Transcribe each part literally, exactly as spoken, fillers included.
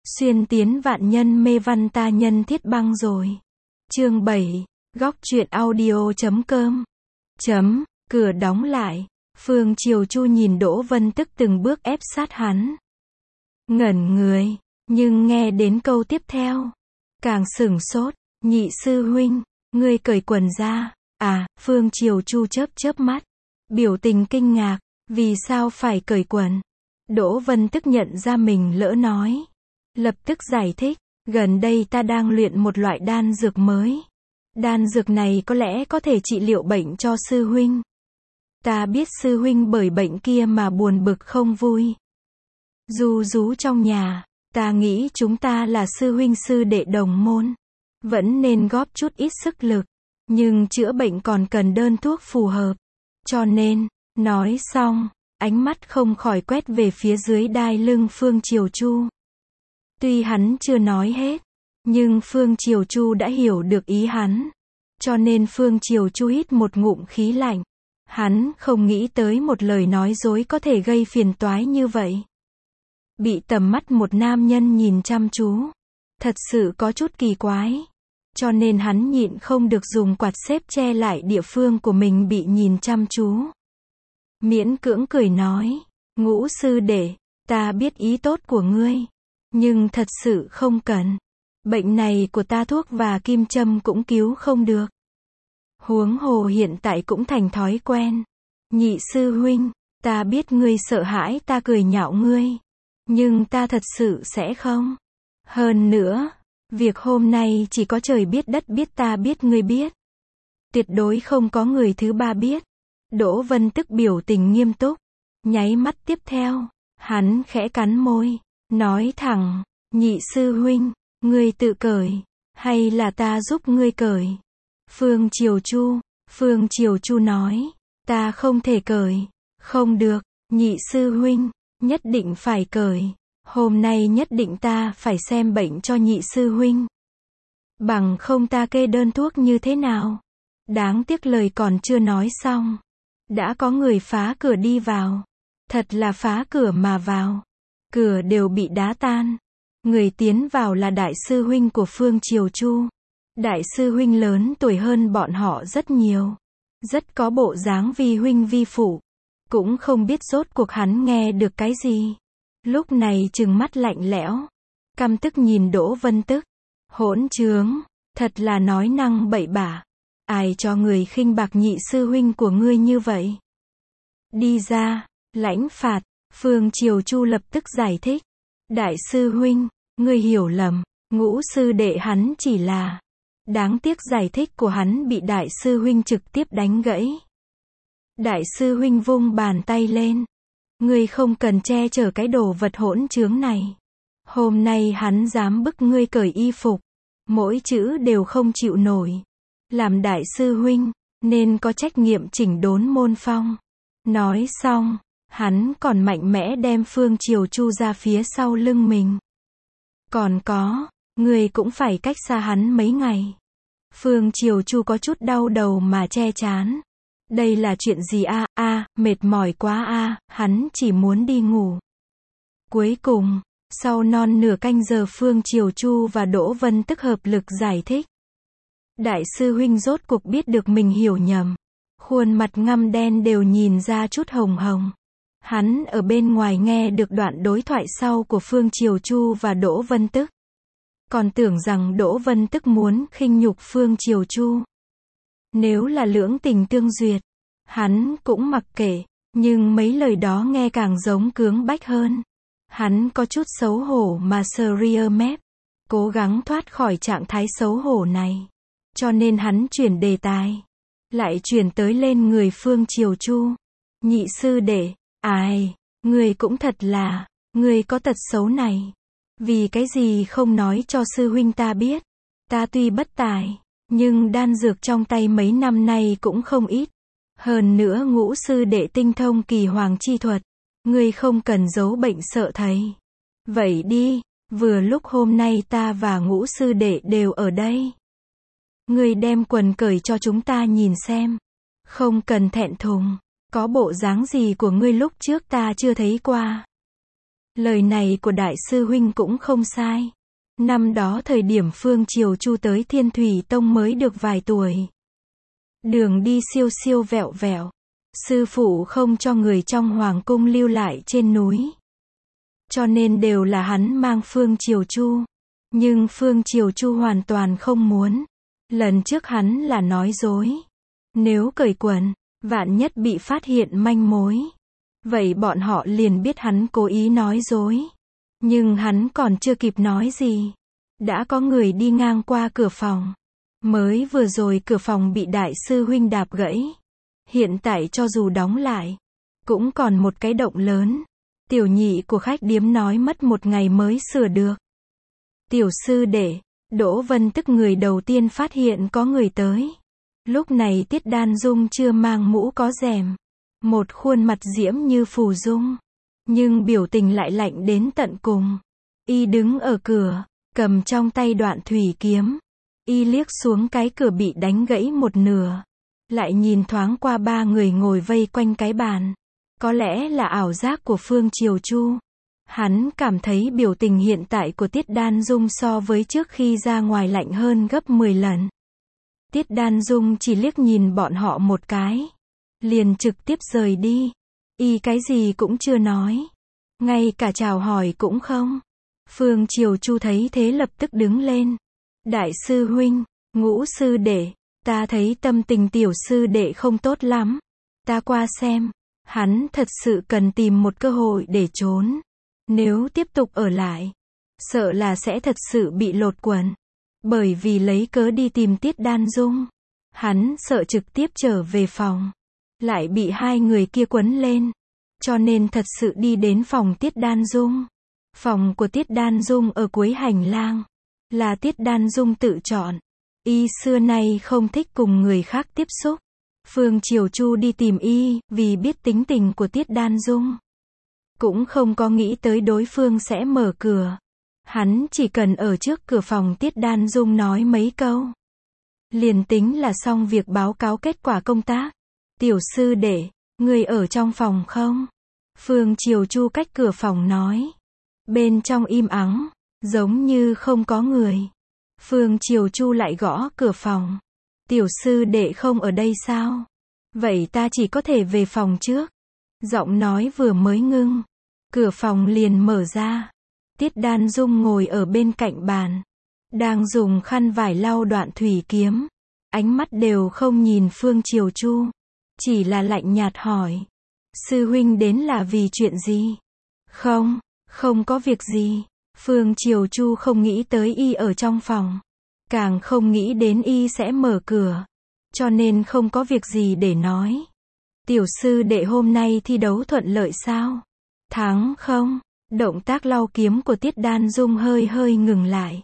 Xuyên tiến vạn nhân mê văn ta nhân thiết băng rồi. Chương bảy, góc truyện audio chấm com. Chấm, cửa đóng lại. Phương Triều Chu nhìn Đỗ Vân Tức từng bước ép sát hắn. Ngẩn người, nhưng nghe đến câu tiếp theo, càng sửng sốt. Nhị sư huynh, ngươi cởi quần ra. À, Phương Triều Chu chớp chớp mắt, biểu tình kinh ngạc, vì sao phải cởi quần? Đỗ Vân Tức nhận ra mình lỡ nói, lập tức giải thích, gần đây ta đang luyện một loại đan dược mới. Đan dược này có lẽ có thể trị liệu bệnh cho sư huynh. Ta biết sư huynh bởi bệnh kia mà buồn bực không vui. Du rú trong nhà, ta nghĩ chúng ta là sư huynh sư đệ đồng môn, vẫn nên góp chút ít sức lực, nhưng chữa bệnh còn cần đơn thuốc phù hợp. Cho nên, nói xong, ánh mắt không khỏi quét về phía dưới đai lưng Phương Triều Chu. Tuy hắn chưa nói hết, nhưng Phương Triều Chu đã hiểu được ý hắn. Cho nên Phương Triều Chu hít một ngụm khí lạnh. Hắn không nghĩ tới một lời nói dối có thể gây phiền toái như vậy. Bị tầm mắt một nam nhân nhìn chăm chú, thật sự có chút kỳ quái. Cho nên hắn nhịn không được dùng quạt xếp che lại địa phương của mình bị nhìn chăm chú. Miễn cưỡng cười nói, Ngũ sư đệ, ta biết ý tốt của ngươi, nhưng thật sự không cần. Bệnh này của ta thuốc và kim châm cũng cứu không được. Huống hồ hiện tại cũng thành thói quen. Nhị sư huynh, ta biết ngươi sợ hãi ta cười nhạo ngươi, nhưng ta thật sự sẽ không. Hơn nữa, việc hôm nay chỉ có trời biết đất biết ta biết ngươi biết. Tuyệt đối không có người thứ ba biết. Đỗ Vân Tức biểu tình nghiêm túc. Nháy mắt tiếp theo, hắn khẽ cắn môi, nói thẳng, nhị sư huynh, ngươi tự cởi, hay là ta giúp ngươi cởi? Phương Triều Chu, Phương Triều Chu nói, ta không thể cởi. Không được, nhị sư huynh, nhất định phải cởi. Hôm nay nhất định ta phải xem bệnh cho nhị sư huynh. Bằng không ta kê đơn thuốc như thế nào? Đáng tiếc lời còn chưa nói xong, đã có người phá cửa đi vào. Thật là phá cửa mà vào. Cửa đều bị đá tan. Người tiến vào là đại sư huynh của Phương Triều Chu. Đại sư huynh lớn tuổi hơn bọn họ rất nhiều. Rất có bộ dáng vi huynh vi phụ. Cũng không biết rốt cuộc hắn nghe được cái gì. Lúc này trừng mắt lạnh lẽo, căm tức nhìn Đỗ Vân Tức. Hỗn trướng, thật là nói năng bậy bạ. Ai cho người khinh bạc nhị sư huynh của ngươi như vậy? Đi ra, lãnh phạt. Phương Triều Chu lập tức giải thích. Đại sư huynh, ngươi hiểu lầm, Ngũ sư đệ hắn chỉ là... Đáng tiếc giải thích của hắn bị đại sư huynh trực tiếp đánh gãy. Đại sư huynh vung bàn tay lên. Ngươi không cần che chở cái đồ vật hỗn trướng này. Hôm nay hắn dám bức ngươi cởi y phục. Mỗi chữ đều không chịu nổi. Làm đại sư huynh, nên có trách nhiệm chỉnh đốn môn phong. Nói xong, hắn còn mạnh mẽ đem Phương Triều Chu ra phía sau lưng mình. Còn có, ngươi cũng phải cách xa hắn mấy ngày. Phương Triều Chu có chút đau đầu mà che chán. Đây là chuyện gì a? A, à, mệt mỏi quá a, à, hắn chỉ muốn đi ngủ. Cuối cùng, sau non nửa canh giờ Phương Triều Chu và Đỗ Vân Tức hợp lực giải thích. Đại sư huynh rốt cuộc biết được mình hiểu nhầm. Khuôn mặt ngăm đen đều nhìn ra chút hồng hồng. Hắn ở bên ngoài nghe được đoạn đối thoại sau của Phương Triều Chu và Đỗ Vân Tức. Còn tưởng rằng Đỗ Vân Tức muốn khinh nhục Phương Triều Chu. Nếu là lưỡng tình tương duyệt, hắn cũng mặc kệ, nhưng mấy lời đó nghe càng giống cưỡng bách hơn. Hắn có chút xấu hổ mà sờ ria mép, cố gắng thoát khỏi trạng thái xấu hổ này. Cho nên hắn chuyển đề tài, lại chuyển tới lên người Phương Triều Chu. Nhị sư đệ, ai, người cũng thật là, người có tật xấu này. Vì cái gì không nói cho sư huynh ta biết? Ta tuy bất tài, nhưng đan dược trong tay mấy năm nay cũng không ít. Hơn nữa Ngũ sư đệ tinh thông kỳ hoàng chi thuật. Ngươi không cần giấu bệnh sợ thầy. Vậy đi, vừa lúc hôm nay ta và Ngũ sư đệ đều ở đây. Ngươi đem quần cởi cho chúng ta nhìn xem. Không cần thẹn thùng. Có bộ dáng gì của ngươi lúc trước ta chưa thấy qua. Lời này của đại sư huynh cũng không sai. Năm đó thời điểm Phương Triều Chu tới Thiên Thủy Tông mới được vài tuổi. Đường đi siêu siêu vẹo vẹo. Sư phụ không cho người trong hoàng cung lưu lại trên núi. Cho nên đều là hắn mang Phương Triều Chu. Nhưng Phương Triều Chu hoàn toàn không muốn. Lần trước hắn là nói dối. Nếu cởi quần, vạn nhất bị phát hiện manh mối. Vậy bọn họ liền biết hắn cố ý nói dối. Nhưng hắn còn chưa kịp nói gì. Đã có người đi ngang qua cửa phòng. Mới vừa rồi cửa phòng bị đại sư huynh đạp gãy. Hiện tại cho dù đóng lại, cũng còn một cái động lớn. Tiểu nhị của khách điếm nói mất một ngày mới sửa được. Tiểu sư đệ, Đỗ Vân tức người đầu tiên phát hiện có người tới. Lúc này Tiết Đan Dung chưa mang mũ có rèm. Một khuôn mặt diễm như phù dung. Nhưng biểu tình lại lạnh đến tận cùng. Y đứng ở cửa, cầm trong tay đoạn thủy kiếm. Y liếc xuống cái cửa bị đánh gãy một nửa. Lại nhìn thoáng qua ba người ngồi vây quanh cái bàn. Có lẽ là ảo giác của Phương Triều Chu. Hắn cảm thấy biểu tình hiện tại của Tiết Đan Dung so với trước khi ra ngoài lạnh hơn gấp mười lần. Tiết Đan Dung chỉ liếc nhìn bọn họ một cái. Liền trực tiếp rời đi. Y cái gì cũng chưa nói. Ngay cả chào hỏi cũng không. Phương Triều Chu thấy thế lập tức đứng lên. Đại sư huynh, Ngũ sư đệ, ta thấy tâm tình tiểu sư đệ không tốt lắm. Ta qua xem. Hắn thật sự cần tìm một cơ hội để trốn. Nếu tiếp tục ở lại, sợ là sẽ thật sự bị lột quần. Bởi vì lấy cớ đi tìm Tiết Đan Dung, hắn sợ trực tiếp trở về phòng, lại bị hai người kia quấn lên. Cho nên thật sự đi đến phòng Tiết Đan Dung. Phòng của Tiết Đan Dung ở cuối hành lang. Là Tiết Đan Dung tự chọn. Y xưa nay không thích cùng người khác tiếp xúc. Phương Triều Chu đi tìm y, vì biết tính tình của Tiết Đan Dung. Cũng không có nghĩ tới đối phương sẽ mở cửa. Hắn chỉ cần ở trước cửa phòng Tiết Đan Dung nói mấy câu. Liền tính là xong việc báo cáo kết quả công tác. Tiểu sư đệ, người ở trong phòng không? Phương Triều Chu cách cửa phòng nói. Bên trong im ắng, giống như không có người. Phương Triều Chu lại gõ cửa phòng. Tiểu sư đệ không ở đây sao? Vậy ta chỉ có thể về phòng trước. Giọng nói vừa mới ngưng. Cửa phòng liền mở ra. Tiết Đan Dung ngồi ở bên cạnh bàn. Đang dùng khăn vải lau đoạn thủy kiếm. Ánh mắt đều không nhìn Phương Triều Chu. Chỉ là lạnh nhạt hỏi. Sư huynh đến là vì chuyện gì? Không, không có việc gì. Phương Triều Chu không nghĩ tới y ở trong phòng. Càng không nghĩ đến y sẽ mở cửa. Cho nên không có việc gì để nói. Tiểu sư đệ hôm nay thi đấu thuận lợi sao? Thắng không? Động tác lau kiếm của Tiết Đan Dung hơi hơi ngừng lại.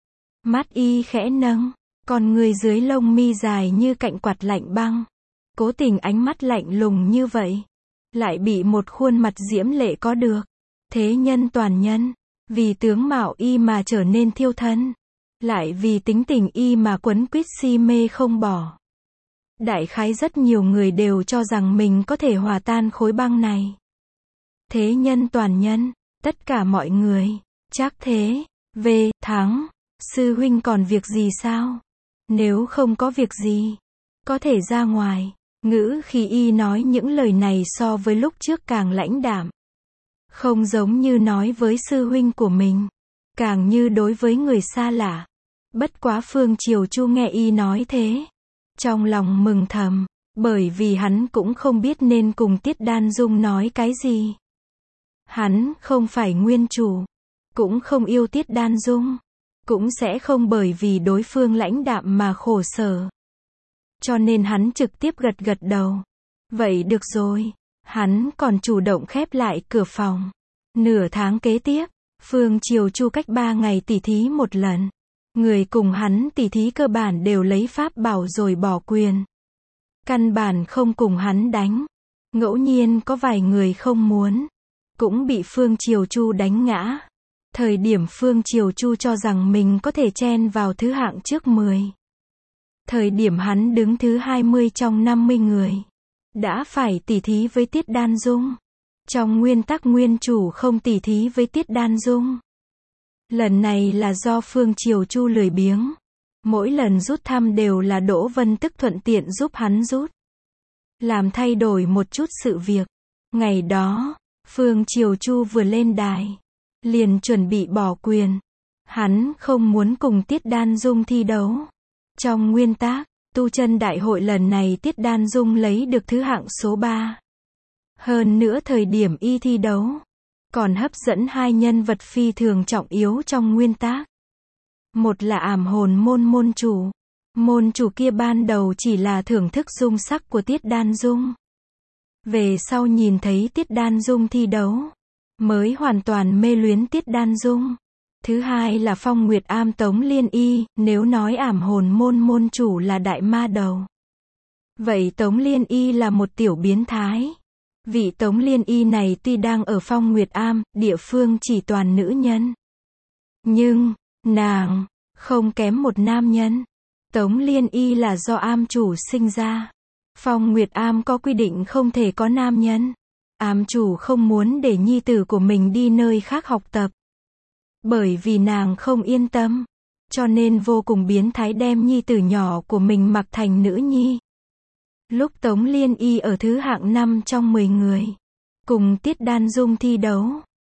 Mắt y khẽ nâng. Còn người dưới lông mi dài như cạnh quạt lạnh băng. Cố tình ánh mắt lạnh lùng như vậy. Lại bị một khuôn mặt diễm lệ có được. Thế nhân toàn nhân. Vì tướng mạo y mà trở nên thiêu thân. Lại vì tính tình y mà quấn quýt si mê không bỏ. Đại khái rất nhiều người đều cho rằng mình có thể hòa tan khối băng này. Thế nhân toàn nhân, tất cả mọi người, chắc thế, về, thắng, sư huynh còn việc gì sao? Nếu không có việc gì, có thể ra ngoài. Ngữ khi y nói những lời này so với lúc trước càng lãnh đạm. Không giống như nói với sư huynh của mình, càng như đối với người xa lạ. Bất quá Phương Triều Chu nghe y nói thế. Trong lòng mừng thầm, bởi vì hắn cũng không biết nên cùng Tiết Đan Dung nói cái gì. Hắn không phải nguyên chủ, cũng không yêu Tiết Đan Dung, cũng sẽ không bởi vì đối phương lãnh đạm mà khổ sở. Cho nên hắn trực tiếp gật gật đầu. Vậy được rồi, hắn còn chủ động khép lại cửa phòng. Nửa tháng kế tiếp, Phương Triều Chu cách ba ngày tỉ thí một lần. Người cùng hắn tỉ thí cơ bản đều lấy pháp bảo rồi bỏ quyền. Căn bản không cùng hắn đánh. Ngẫu nhiên có vài người không muốn. Cũng bị Phương Triều Chu đánh ngã. Thời điểm Phương Triều Chu cho rằng mình có thể chen vào thứ hạng trước mười. Thời điểm hắn đứng thứ hai mươi trong năm mươi người. Đã phải tỉ thí với Tiết Đan Dung. Trong nguyên tắc nguyên chủ không tỉ thí với Tiết Đan Dung. Lần này là do Phương Triều Chu lười biếng. Mỗi lần rút thăm đều là Đỗ Vân Tức thuận tiện giúp hắn rút. Làm thay đổi một chút sự việc. Ngày đó, Phương Triều Chu vừa lên đài, liền chuẩn bị bỏ quyền. Hắn không muốn cùng Tiết Đan Dung thi đấu. Trong nguyên tắc, tu chân đại hội lần này Tiết Đan Dung lấy được thứ hạng số ba. Hơn nữa thời điểm y thi đấu, còn hấp dẫn hai nhân vật phi thường trọng yếu trong nguyên tắc. Một là ảm hồn môn môn chủ. Môn chủ kia ban đầu chỉ là thưởng thức dung sắc của Tiết Đan Dung. Về sau nhìn thấy Tiết Đan Dung thi đấu, mới hoàn toàn mê luyến Tiết Đan Dung. Thứ hai là Phong Nguyệt Am Tống Liên Y, nếu nói ảm hồn môn môn chủ là đại ma đầu. Vậy Tống Liên Y là một tiểu biến thái. Vị Tống Liên Y này tuy đang ở Phong Nguyệt Am, địa phương chỉ toàn nữ nhân. Nhưng, nàng, không kém một nam nhân. Tống Liên Y là do am chủ sinh ra. Phong Nguyệt Am có quy định không thể có nam nhân. Am chủ không muốn để nhi tử của mình đi nơi khác học tập. Bởi vì nàng không yên tâm. Cho nên vô cùng biến thái đem nhi tử nhỏ của mình mặc thành nữ nhi. Lúc Tống Liên Y ở thứ hạng năm trong mười người. Cùng Tiết Đan Dung thi đấu.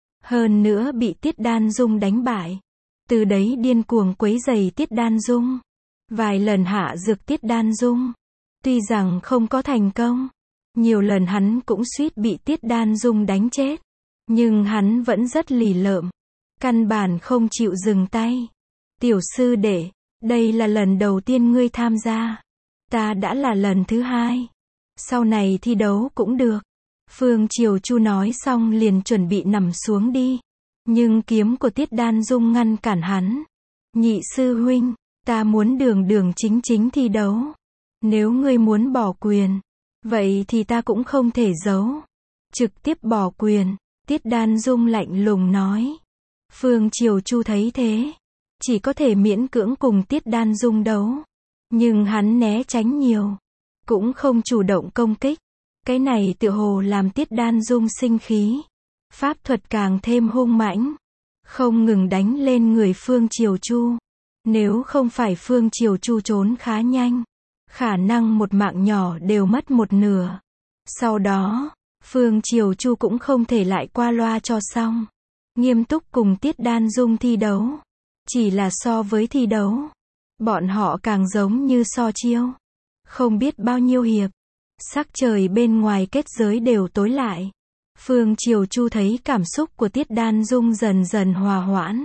Hơn nữa bị Tiết Đan Dung đánh bại. Từ đấy điên cuồng quấy rầy Tiết Đan Dung. Vài lần hạ dược Tiết Đan Dung. Tuy rằng không có thành công. Nhiều lần hắn cũng suýt bị Tiết Đan Dung đánh chết. Nhưng hắn vẫn rất lì lợm. Căn bản không chịu dừng tay. Tiểu sư đệ, đây là lần đầu tiên ngươi tham gia. Ta đã là lần thứ hai. Sau này thi đấu cũng được. Phương Triều Chu nói xong liền chuẩn bị nằm xuống đi. Nhưng kiếm của Tiết Đan Dung ngăn cản hắn. Nhị sư huynh, ta muốn đường đường chính chính thi đấu. Nếu ngươi muốn bỏ quyền, vậy thì ta cũng không thể giấu. Trực tiếp bỏ quyền, Tiết Đan Dung lạnh lùng nói. Phương Triều Chu thấy thế, chỉ có thể miễn cưỡng cùng Tiết Đan Dung đấu. Nhưng hắn né tránh nhiều, cũng không chủ động công kích. Cái này tựa hồ làm Tiết Đan Dung sinh khí. Pháp thuật càng thêm hung mãnh, không ngừng đánh lên người Phương Triều Chu. Nếu không phải Phương Triều Chu trốn khá nhanh, khả năng một mạng nhỏ đều mất một nửa. Sau đó, Phương Triều Chu cũng không thể lại qua loa cho xong. Nghiêm túc cùng Tiết Đan Dung thi đấu. Chỉ là so với thi đấu, bọn họ càng giống như so chiêu. Không biết bao nhiêu hiệp, sắc trời bên ngoài kết giới đều tối lại. Phương Triều Chu thấy cảm xúc của Tiết Đan Dung dần dần hòa hoãn.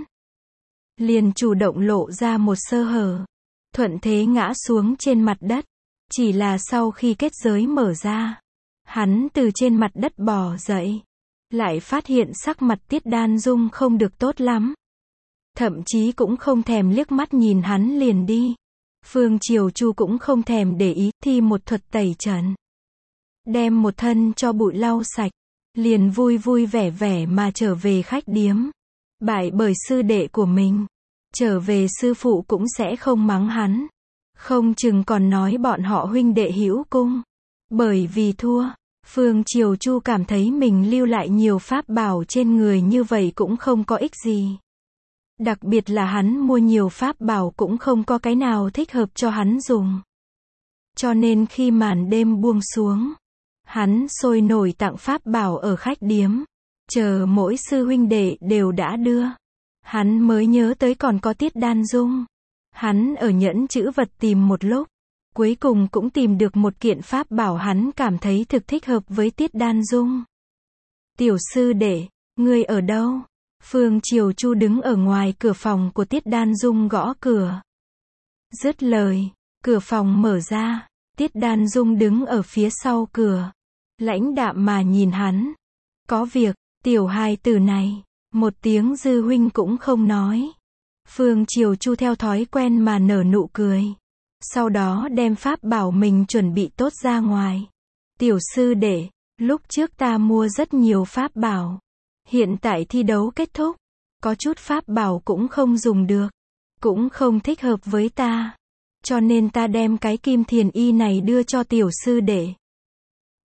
Liền chủ động lộ ra một sơ hở. Thuận thế ngã xuống trên mặt đất. Chỉ là sau khi kết giới mở ra, hắn từ trên mặt đất bò dậy. Lại phát hiện sắc mặt Tiết Đan Dung không được tốt lắm. Thậm chí cũng không thèm liếc mắt nhìn hắn liền đi. Phương Triều Chu cũng không thèm để ý, thi một thuật tẩy trần. Đem một thân cho bụi lau sạch. Liền vui vui vẻ vẻ mà trở về khách điếm. Bại bởi sư đệ của mình. Trở về sư phụ cũng sẽ không mắng hắn. Không chừng còn nói bọn họ huynh đệ hữu cung. Bởi vì thua, Phương Triều Chu cảm thấy mình lưu lại nhiều pháp bảo trên người như vậy cũng không có ích gì. Đặc biệt là hắn mua nhiều pháp bảo cũng không có cái nào thích hợp cho hắn dùng. Cho nên khi màn đêm buông xuống, hắn sôi nổi tặng pháp bảo ở khách điếm. Chờ mỗi sư huynh đệ đều đã đưa. Hắn mới nhớ tới còn có Tiết Đan Dung. Hắn ở nhẫn chữ vật tìm một lúc. Cuối cùng cũng tìm được một kiện pháp bảo hắn cảm thấy thực thích hợp với Tiết Đan Dung. Tiểu sư đệ, ngươi ở đâu? Phương Triều Chu đứng ở ngoài cửa phòng của Tiết Đan Dung gõ cửa. Dứt lời, cửa phòng mở ra. Tiết Đan Dung đứng ở phía sau cửa. Lãnh đạm mà nhìn hắn. Có việc, tiểu hài tử này. Một tiếng dư huynh cũng không nói. Phương Triều Chu theo thói quen mà nở nụ cười. Sau đó đem pháp bảo mình chuẩn bị tốt ra ngoài. Tiểu sư đệ, lúc trước ta mua rất nhiều pháp bảo. Hiện tại thi đấu kết thúc. Có chút pháp bảo cũng không dùng được. Cũng không thích hợp với ta. Cho nên ta đem cái kim thiền y này đưa cho tiểu sư đệ.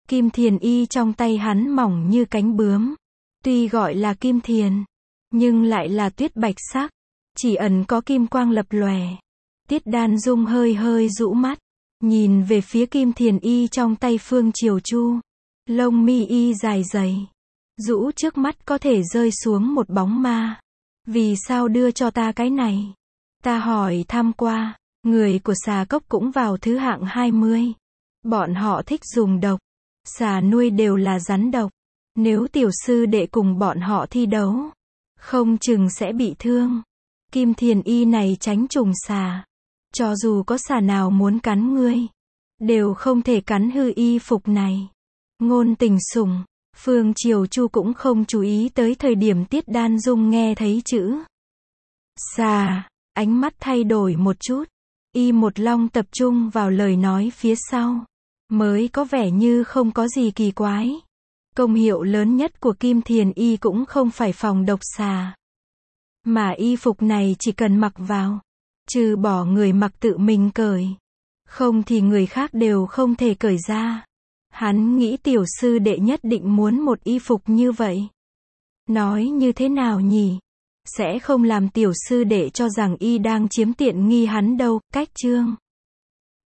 Kim thiền y trong tay hắn mỏng như cánh bướm. Tuy gọi là kim thiền, nhưng lại là tuyết bạch sắc, chỉ ẩn có kim quang lập lòe. Tiết Đan Dung hơi hơi rũ mắt, nhìn về phía kim thiền y trong tay Phương Triều Chu. Lông mi y dài dày, rũ trước mắt có thể rơi xuống một bóng ma. Vì sao đưa cho ta cái này? Ta hỏi thăm qua, người của xà cốc cũng vào thứ hạng hai mươi. Bọn họ thích dùng độc. Xà nuôi đều là rắn độc. Nếu tiểu sư đệ cùng bọn họ thi đấu, không chừng sẽ bị thương. Kim thiền y này tránh trùng xà. Cho dù có xà nào muốn cắn ngươi, đều không thể cắn hư y phục này. Ngôn Tình Sủng, Phương Triều Chu cũng không chú ý tới thời điểm Tiết Đan Dung nghe thấy chữ xà, ánh mắt thay đổi một chút. Y một long tập trung vào lời nói phía sau, mới có vẻ như không có gì kỳ quái. Công hiệu lớn nhất của kim thiền y cũng không phải phòng độc xà, mà y phục này chỉ cần mặc vào, trừ bỏ người mặc tự mình cởi, không thì người khác đều không thể cởi ra. Hắn nghĩ tiểu sư đệ nhất định muốn một y phục như vậy. Nói như thế nào nhỉ? Sẽ không làm tiểu sư đệ cho rằng y đang chiếm tiện nghi hắn đâu. Cách chương